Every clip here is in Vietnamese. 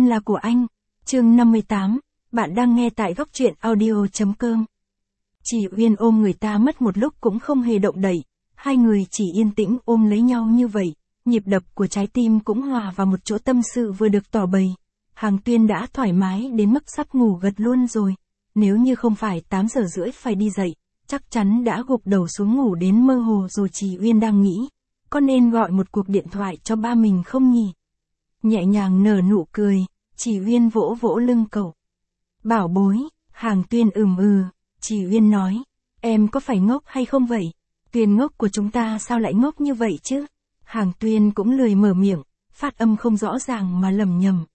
Em là của anh. Chương 58, bạn đang nghe tại góc truyện audio.com. Chị Uyên ôm người ta mất một lúc cũng không hề động đậy, hai người chỉ yên tĩnh ôm lấy nhau như vậy, nhịp đập của trái tim cũng hòa vào một chỗ, tâm sự vừa được tỏ bày. Hàng Tuyên đã thoải mái đến mức sắp ngủ gật luôn rồi, nếu như không phải 8 giờ rưỡi phải đi dậy, chắc chắn đã gục đầu xuống ngủ đến mơ hồ rồi. Chị Uyên đang nghĩ, có nên gọi một cuộc điện thoại cho ba mình không nhỉ? Nhẹ nhàng nở nụ cười, chị Uyên vỗ vỗ lưng cậu. Bảo bối, Hàng Tuyên chị Uyên nói, em có phải ngốc hay không vậy? Tuyên ngốc của chúng ta sao lại ngốc như vậy chứ? Hàng Tuyên cũng lười mở miệng, phát âm không rõ ràng mà lẩm nhẩm.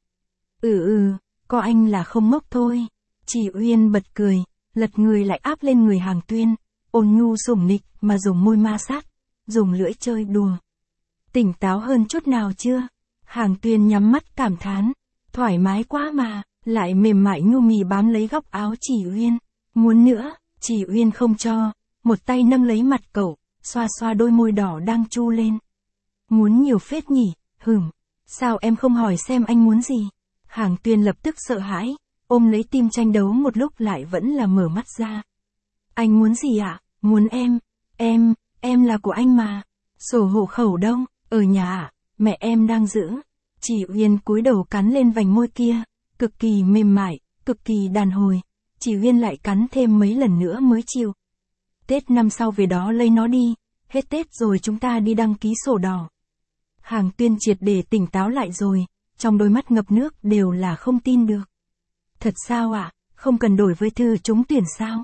Có anh là không ngốc thôi. Chị Uyên bật cười, lật người lại áp lên người Hàng Tuyên, ôn nhu sủng nịch mà dùng môi ma sát, dùng lưỡi chơi đùa. Tỉnh táo hơn chút nào chưa? Hàng Tuyên nhắm mắt cảm thán, thoải mái quá mà, lại mềm mại nhu mì bám lấy góc áo chị Uyên. Muốn nữa, chị Uyên không cho, một tay nâng lấy mặt cậu, xoa xoa đôi môi đỏ đang chu lên. Muốn nhiều phết nhỉ, sao em không hỏi xem anh muốn gì? Hàng Tuyên lập tức sợ hãi, ôm lấy tim tranh đấu một lúc lại vẫn là mở mắt ra. Anh muốn gì ạ? Muốn em là của anh mà. Sổ hộ khẩu đâu? Ở nhà ạ, mẹ em đang giữ. Chị Uyên cúi đầu cắn lên vành môi kia, cực kỳ mềm mại, cực kỳ đàn hồi. Chị Uyên lại cắn thêm mấy lần nữa mới chịu. Tết năm sau về đó lấy nó đi, hết Tết rồi chúng ta đi đăng ký sổ đỏ. Hàng Tuyên triệt để tỉnh táo lại rồi, trong đôi mắt ngập nước đều là không tin được. Thật sao ạ? Không cần đổi với thư trúng tuyển sao?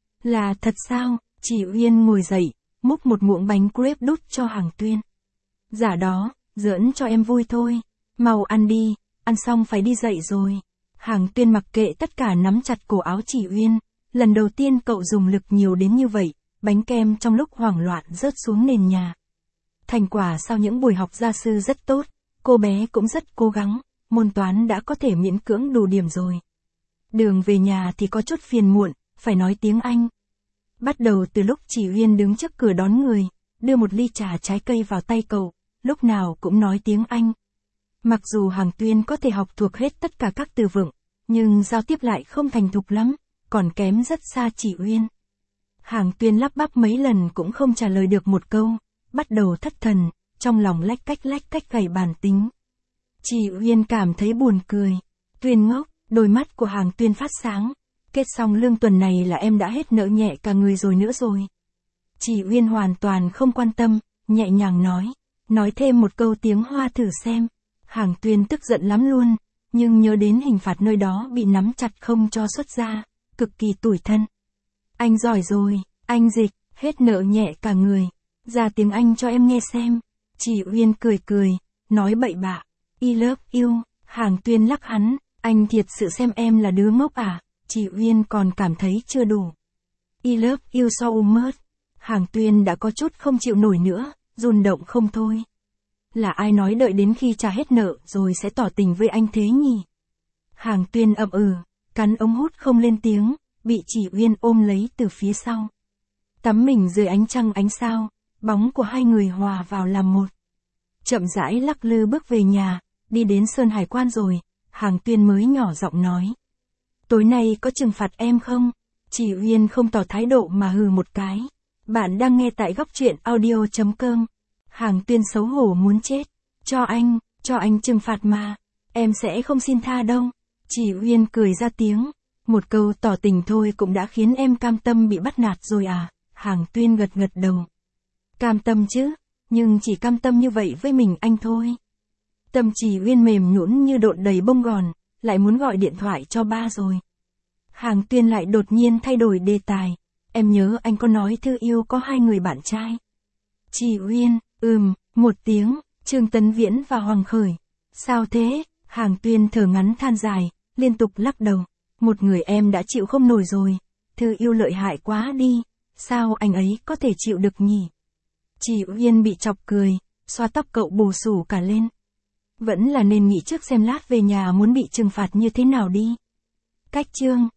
Là thật sao? Chị Uyên ngồi dậy, múc một muỗng bánh crepe đút cho Hàng Tuyên. Dạ đó, giỡn cho em vui thôi. Mau ăn đi, ăn xong phải đi dậy rồi. Hàng Tuyên mặc kệ tất cả nắm chặt cổ áo chị Uyên. Lần đầu tiên cậu dùng lực nhiều đến như vậy, bánh kem trong lúc hoảng loạn rớt xuống nền nhà. Thành quả sau những buổi học gia sư rất tốt, cô bé cũng rất cố gắng, môn toán đã có thể miễn cưỡng đủ điểm rồi. Đường về nhà thì có chút phiền muộn, phải nói tiếng Anh. Bắt đầu từ lúc chị Uyên đứng trước cửa đón người, đưa một ly trà trái cây vào tay cậu, lúc nào cũng nói tiếng Anh. Mặc dù Hàng Tuyên có thể học thuộc hết tất cả các từ vựng, nhưng giao tiếp lại không thành thục lắm, còn kém rất xa chị Uyên. Hàng Tuyên lắp bắp mấy lần cũng không trả lời được một câu, bắt đầu thất thần, trong lòng lách cách gảy bàn tính. Chị Uyên cảm thấy buồn cười. Tuyên ngốc, đôi mắt của Hàng Tuyên phát sáng. Kết xong lương tuần này là em đã hết nợ nhẹ cả người rồi nữa rồi. Chị Uyên hoàn toàn không quan tâm, nhẹ nhàng nói thêm một câu tiếng Hoa thử xem. Hàng Tuyên tức giận lắm luôn, nhưng nhớ đến hình phạt nơi đó bị nắm chặt không cho xuất ra, cực kỳ tủi thân. Anh giỏi rồi, anh dịch, hết nợ nhẹ cả người. Ra tiếng Anh cho em nghe xem. Chị Uyên cười, nói bậy bạ. I love you. Hàng Tuyên lắc hắn, anh thiệt sự xem em là đứa ngốc à? Chị Uyên còn cảm thấy chưa đủ. I love you so much. Hàng Tuyên đã có chút không chịu nổi nữa, run động không thôi. Là ai nói đợi đến khi trả hết nợ rồi sẽ tỏ tình với anh thế nhỉ? Hàng Tuyên cắn ống hút không lên tiếng, bị chị Uyên ôm lấy từ phía sau. Tắm mình dưới ánh trăng ánh sao, bóng của hai người hòa vào làm một. Chậm rãi lắc lư bước về nhà, đi đến Sơn Hải Quan rồi, Hàng Tuyên mới nhỏ giọng nói. Tối nay có trừng phạt em không? Chị Uyên không tỏ thái độ mà hừ một cái. Bạn đang nghe tại góc truyện audio.com. Hàng Tuyên xấu hổ muốn chết. Cho anh trừng phạt mà. Em sẽ không xin tha đâu. Chị Uyên cười ra tiếng. Một câu tỏ tình thôi cũng đã khiến em cam tâm bị bắt nạt rồi à? Hàng Tuyên gật đầu. Cam tâm chứ, nhưng chỉ cam tâm như vậy với mình anh thôi. Tâm chị Uyên mềm nhũn như độn đầy bông gòn, lại muốn gọi điện thoại cho ba rồi. Hàng Tuyên lại đột nhiên thay đổi đề tài. Em nhớ anh có nói Thư Yêu có 2 người bạn trai. Chị Uyên, một tiếng, Trương Tấn Viễn và Hoàng Khởi. Sao thế? Hàng Tuyên thở ngắn than dài, liên tục lắc đầu. Một người em đã chịu không nổi rồi. Thư Yêu lợi hại quá đi. Sao anh ấy có thể chịu được nhỉ? Chị Uyên bị chọc cười, xoa tóc cậu bù xù cả lên. Vẫn là nên nghĩ trước xem lát về nhà muốn bị trừng phạt như thế nào đi. Cách chương